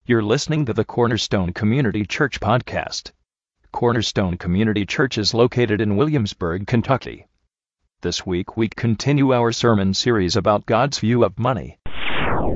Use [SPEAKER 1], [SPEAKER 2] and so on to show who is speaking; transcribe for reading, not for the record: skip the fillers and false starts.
[SPEAKER 1] You're listening to the Cornerstone Community Church podcast. Cornerstone Community Church is located in Williamsburg, Kentucky. This week we continue our sermon series about God's view of money.